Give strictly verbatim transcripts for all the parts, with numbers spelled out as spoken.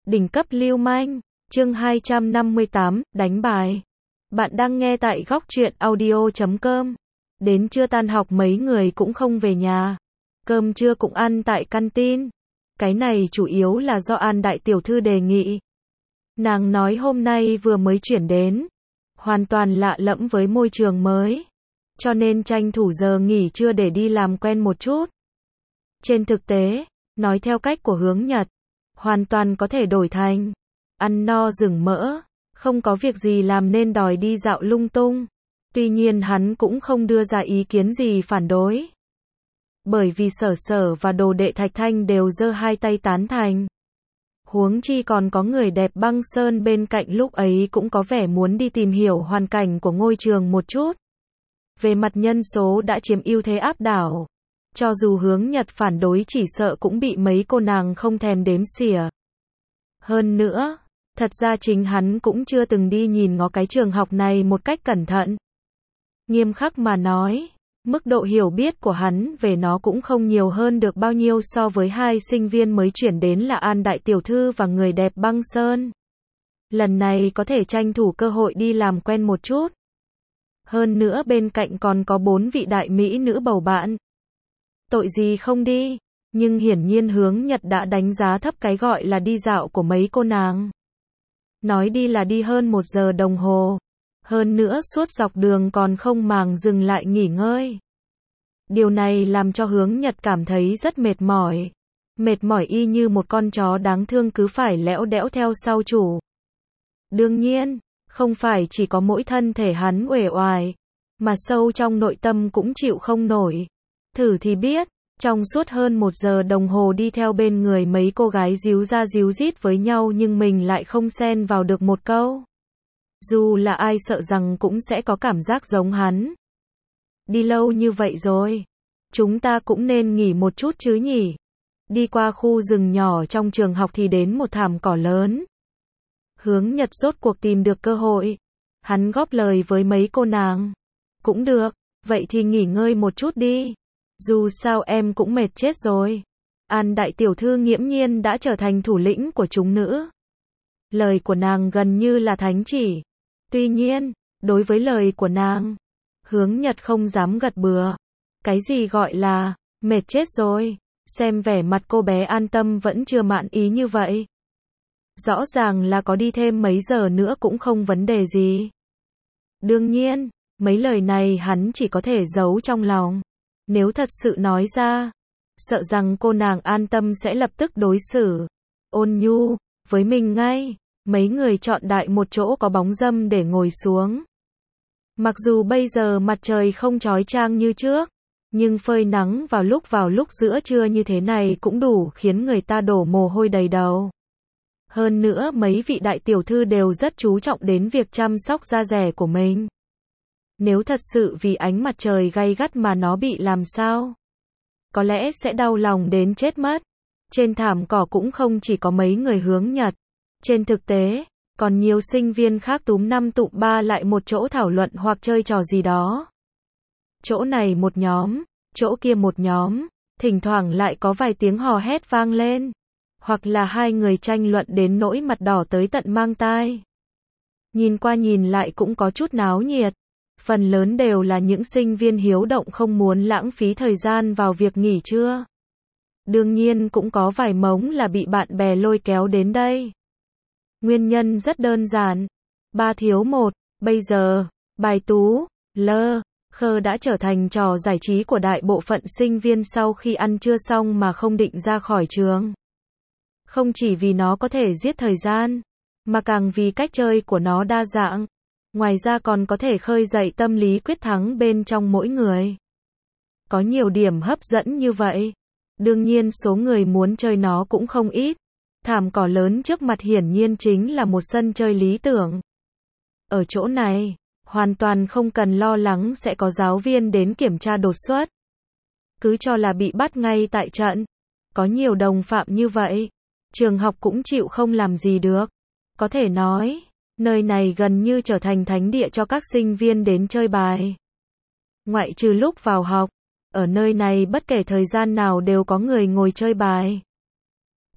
Đỉnh cấp lưu manh, chương hai trăm năm mươi tám, đánh bài. Bạn đang nghe tại góc truyện audio chấm com. Đến trưa tan học mấy người cũng không về nhà. Cơm trưa cũng ăn tại canteen. Cái này chủ yếu là do An đại tiểu thư đề nghị. Nàng nói hôm nay vừa mới chuyển đến, hoàn toàn lạ lẫm với môi trường mới, cho nên tranh thủ giờ nghỉ trưa để đi làm quen một chút. Trên thực tế, nói theo cách của Hướng Nhật, hoàn toàn có thể đổi thành ăn no rừng mỡ, không có việc gì làm nên đòi đi dạo lung tung. Tuy nhiên hắn cũng không đưa ra ý kiến gì phản đối, bởi vì Sở Sở và đồ đệ Thạch Thanh đều giơ hai tay tán thành. Huống chi còn có người đẹp Băng Sơn bên cạnh lúc ấy cũng có vẻ muốn đi tìm hiểu hoàn cảnh của ngôi trường một chút. Về mặt nhân số đã chiếm ưu thế áp đảo. Cho dù Hướng Nhật phản đối chỉ sợ cũng bị mấy cô nàng không thèm đếm xỉa. Hơn nữa, thật ra chính hắn cũng chưa từng đi nhìn ngó cái trường học này một cách cẩn thận. Nghiêm khắc mà nói, mức độ hiểu biết của hắn về nó cũng không nhiều hơn được bao nhiêu so với hai sinh viên mới chuyển đến là An đại tiểu thư và người đẹp Băng Sơn. Lần này có thể tranh thủ cơ hội đi làm quen một chút. Hơn nữa bên cạnh còn có bốn vị đại mỹ nữ bầu bạn. Tội gì không đi, nhưng hiển nhiên Hướng Nhật đã đánh giá thấp cái gọi là đi dạo của mấy cô nàng. Nói đi là đi hơn một giờ đồng hồ. Hơn nữa suốt dọc đường còn không màng dừng lại nghỉ ngơi. Điều này làm cho Hướng Nhật cảm thấy rất mệt mỏi. Mệt mỏi y như một con chó đáng thương cứ phải lẽo đẽo theo sau chủ. Đương nhiên, không phải chỉ có mỗi thân thể hắn uể oải, mà sâu trong nội tâm cũng chịu không nổi. Thử thì biết, trong suốt hơn một giờ đồng hồ đi theo bên người mấy cô gái díu ra díu dít với nhau nhưng mình lại không xen vào được một câu. Dù là ai sợ rằng cũng sẽ có cảm giác giống hắn. Đi lâu như vậy rồi, chúng ta cũng nên nghỉ một chút chứ nhỉ. Đi qua khu rừng nhỏ trong trường học thì đến một thảm cỏ lớn. Hướng Nhật rốt cuộc tìm được cơ hội. Hắn góp lời với mấy cô nàng. Cũng được, vậy thì nghỉ ngơi một chút đi. Dù sao em cũng mệt chết rồi. An đại tiểu thư nghiễm nhiên đã trở thành thủ lĩnh của chúng nữ. Lời của nàng gần như là thánh chỉ. Tuy nhiên, đối với lời của nàng, Hướng Nhật không dám gật bừa. Cái gì gọi là mệt chết rồi, xem vẻ mặt cô bé An Tâm vẫn chưa mãn ý như vậy. Rõ ràng là có đi thêm mấy giờ nữa cũng không vấn đề gì. Đương nhiên, mấy lời này hắn chỉ có thể giấu trong lòng. Nếu thật sự nói ra, sợ rằng cô nàng An Tâm sẽ lập tức đối xử ôn nhu với mình ngay. Mấy người chọn đại một chỗ có bóng râm để ngồi xuống. Mặc dù bây giờ mặt trời không chói chang như trước, nhưng phơi nắng vào lúc vào lúc giữa trưa như thế này cũng đủ khiến người ta đổ mồ hôi đầy đầu. Hơn nữa mấy vị đại tiểu thư đều rất chú trọng đến việc chăm sóc da dẻ của mình. Nếu thật sự vì ánh mặt trời gay gắt mà nó bị làm sao, có lẽ sẽ đau lòng đến chết mất. Trên thảm cỏ cũng không chỉ có mấy người Hướng Nhật. Trên thực tế, còn nhiều sinh viên khác túm năm tụm ba lại một chỗ thảo luận hoặc chơi trò gì đó. Chỗ này một nhóm, chỗ kia một nhóm, thỉnh thoảng lại có vài tiếng hò hét vang lên. Hoặc là hai người tranh luận đến nỗi mặt đỏ tới tận mang tai. Nhìn qua nhìn lại cũng có chút náo nhiệt. Phần lớn đều là những sinh viên hiếu động không muốn lãng phí thời gian vào việc nghỉ trưa. Đương nhiên cũng có vài mống là bị bạn bè lôi kéo đến đây. Nguyên nhân rất đơn giản. Ba thiếu một, bây giờ, bài tú, lơ, khơ đã trở thành trò giải trí của đại bộ phận sinh viên sau khi ăn trưa xong mà không định ra khỏi trường. Không chỉ vì nó có thể giết thời gian, mà càng vì cách chơi của nó đa dạng. Ngoài ra còn có thể khơi dậy tâm lý quyết thắng bên trong mỗi người. Có nhiều điểm hấp dẫn như vậy. Đương nhiên số người muốn chơi nó cũng không ít. Thảm cỏ lớn trước mặt hiển nhiên chính là một sân chơi lý tưởng. Ở chỗ này, hoàn toàn không cần lo lắng sẽ có giáo viên đến kiểm tra đột xuất. Cứ cho là bị bắt ngay tại trận. Có nhiều đồng phạm như vậy, trường học cũng chịu không làm gì được. Có thể nói, nơi này gần như trở thành thánh địa cho các sinh viên đến chơi bài. Ngoại trừ lúc vào học, ở nơi này bất kể thời gian nào đều có người ngồi chơi bài.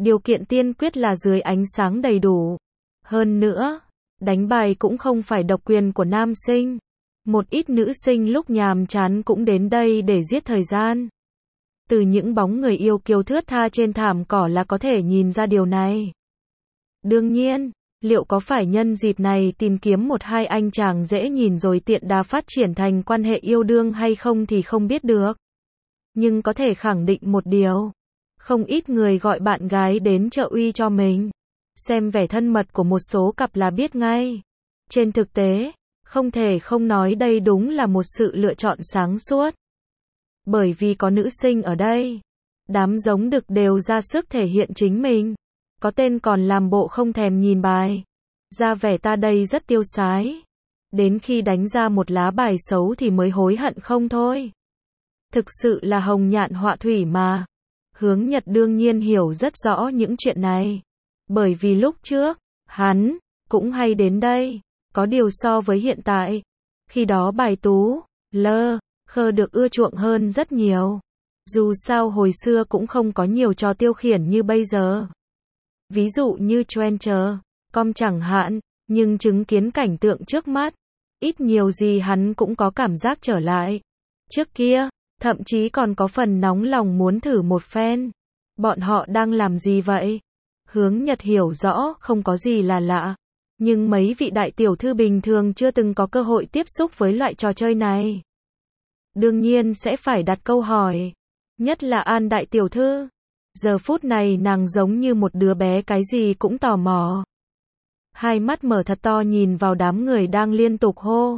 Điều kiện tiên quyết là dưới ánh sáng đầy đủ. Hơn nữa, đánh bài cũng không phải độc quyền của nam sinh. Một ít nữ sinh lúc nhàm chán cũng đến đây để giết thời gian. Từ những bóng người yêu kiều thướt tha trên thảm cỏ là có thể nhìn ra điều này. Đương nhiên, liệu có phải nhân dịp này tìm kiếm một hai anh chàng dễ nhìn rồi tiện đà phát triển thành quan hệ yêu đương hay không thì không biết được. Nhưng có thể khẳng định một điều. Không ít người gọi bạn gái đến trợ uy cho mình. Xem vẻ thân mật của một số cặp là biết ngay. Trên thực tế, không thể không nói đây đúng là một sự lựa chọn sáng suốt. Bởi vì có nữ sinh ở đây. Đám giống đực đều ra sức thể hiện chính mình. Có tên còn làm bộ không thèm nhìn bài. Ra vẻ ta đây rất tiêu sái. Đến khi đánh ra một lá bài xấu thì mới hối hận không thôi. Thực sự là hồng nhạn họa thủy mà. Hướng Nhật đương nhiên hiểu rất rõ những chuyện này. Bởi vì lúc trước, hắn cũng hay đến đây. Có điều so với hiện tại, khi đó bài tú, lơ, khơ được ưa chuộng hơn rất nhiều. Dù sao hồi xưa cũng không có nhiều trò tiêu khiển như bây giờ. Ví dụ như Trencher, com chẳng hạn, nhưng chứng kiến cảnh tượng trước mắt, ít nhiều gì hắn cũng có cảm giác trở lại. Trước kia, thậm chí còn có phần nóng lòng muốn thử một phen. Bọn họ đang làm gì vậy? Hướng Nhật hiểu rõ không có gì là lạ. Nhưng mấy vị đại tiểu thư bình thường chưa từng có cơ hội tiếp xúc với loại trò chơi này. Đương nhiên sẽ phải đặt câu hỏi. Nhất là An đại tiểu thư. Giờ phút này nàng giống như một đứa bé cái gì cũng tò mò. Hai mắt mở thật to nhìn vào đám người đang liên tục hô.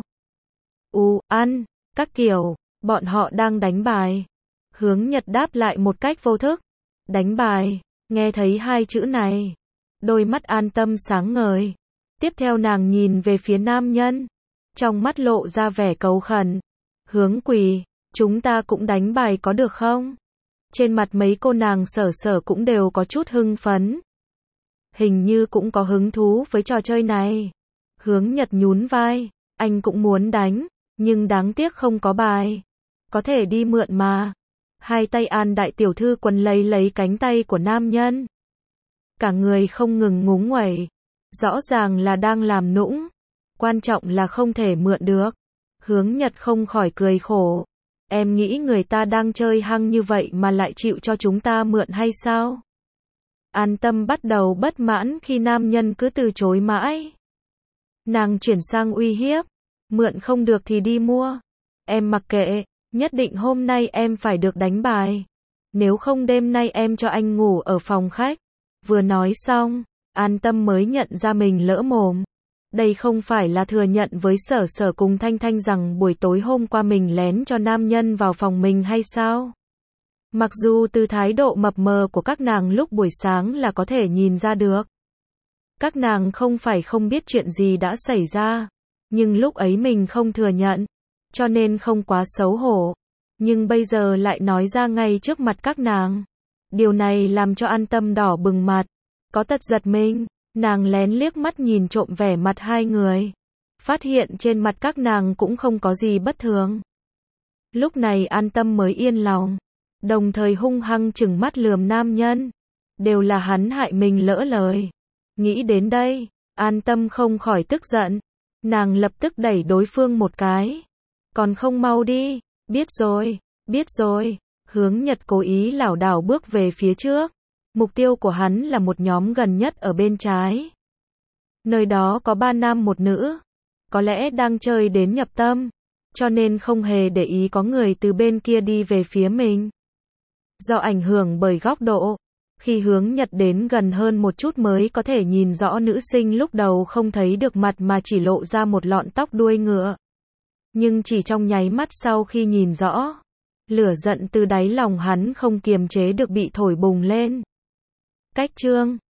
U, ăn, các kiểu, bọn họ đang đánh bài. Hướng Nhật đáp lại một cách vô thức. Đánh bài, nghe thấy hai chữ này. Đôi mắt An Tâm sáng ngời. Tiếp theo nàng nhìn về phía nam nhân. Trong mắt lộ ra vẻ cầu khẩn. Hướng Quỳ, chúng ta cũng đánh bài có được không? Trên mặt mấy cô nàng sở sở cũng đều có chút hưng phấn. Hình như cũng có hứng thú với trò chơi này. Hướng Nhật nhún vai. Anh cũng muốn đánh, nhưng đáng tiếc không có bài. Có thể đi mượn mà. Hai tay An đại tiểu thư quấn lấy lấy cánh tay của nam nhân. Cả người không ngừng ngúng nguẩy. Rõ ràng là đang làm nũng. Quan trọng là không thể mượn được. Hướng Nhật không khỏi cười khổ. Em nghĩ người ta đang chơi hăng như vậy mà lại chịu cho chúng ta mượn hay sao? An Tâm bắt đầu bất mãn khi nam nhân cứ từ chối mãi. Nàng chuyển sang uy hiếp. Mượn không được thì đi mua. Em mặc kệ, nhất định hôm nay em phải được đánh bài. Nếu không đêm nay em cho anh ngủ ở phòng khách. Vừa nói xong, An Tâm mới nhận ra mình lỡ mồm. Đây không phải là thừa nhận với Sở Sở cùng Thanh Thanh rằng buổi tối hôm qua mình lén cho nam nhân vào phòng mình hay sao? Mặc dù từ thái độ mập mờ của các nàng lúc buổi sáng là có thể nhìn ra được. Các nàng không phải không biết chuyện gì đã xảy ra, nhưng lúc ấy mình không thừa nhận, cho nên không quá xấu hổ. Nhưng bây giờ lại nói ra ngay trước mặt các nàng. Điều này làm cho An Tâm đỏ bừng mặt, có tật giật mình. Nàng lén liếc mắt nhìn trộm vẻ mặt hai người. Phát hiện trên mặt các nàng cũng không có gì bất thường. Lúc này An Tâm mới yên lòng. Đồng thời hung hăng trừng mắt lườm nam nhân. Đều là hắn hại mình lỡ lời. Nghĩ đến đây, An Tâm không khỏi tức giận. Nàng lập tức đẩy đối phương một cái. Còn không mau đi. Biết rồi, biết rồi. Hướng Nhật cố ý lảo đảo bước về phía trước. Mục tiêu của hắn là một nhóm gần nhất ở bên trái. Nơi đó có ba nam một nữ. Có lẽ đang chơi đến nhập tâm. Cho nên không hề để ý có người từ bên kia đi về phía mình. Do ảnh hưởng bởi góc độ, khi Hướng Nhật đến gần hơn một chút mới có thể nhìn rõ nữ sinh lúc đầu không thấy được mặt mà chỉ lộ ra một lọn tóc đuôi ngựa. Nhưng chỉ trong nháy mắt sau khi nhìn rõ, lửa giận từ đáy lòng hắn không kiềm chế được bị thổi bùng lên. Cách chương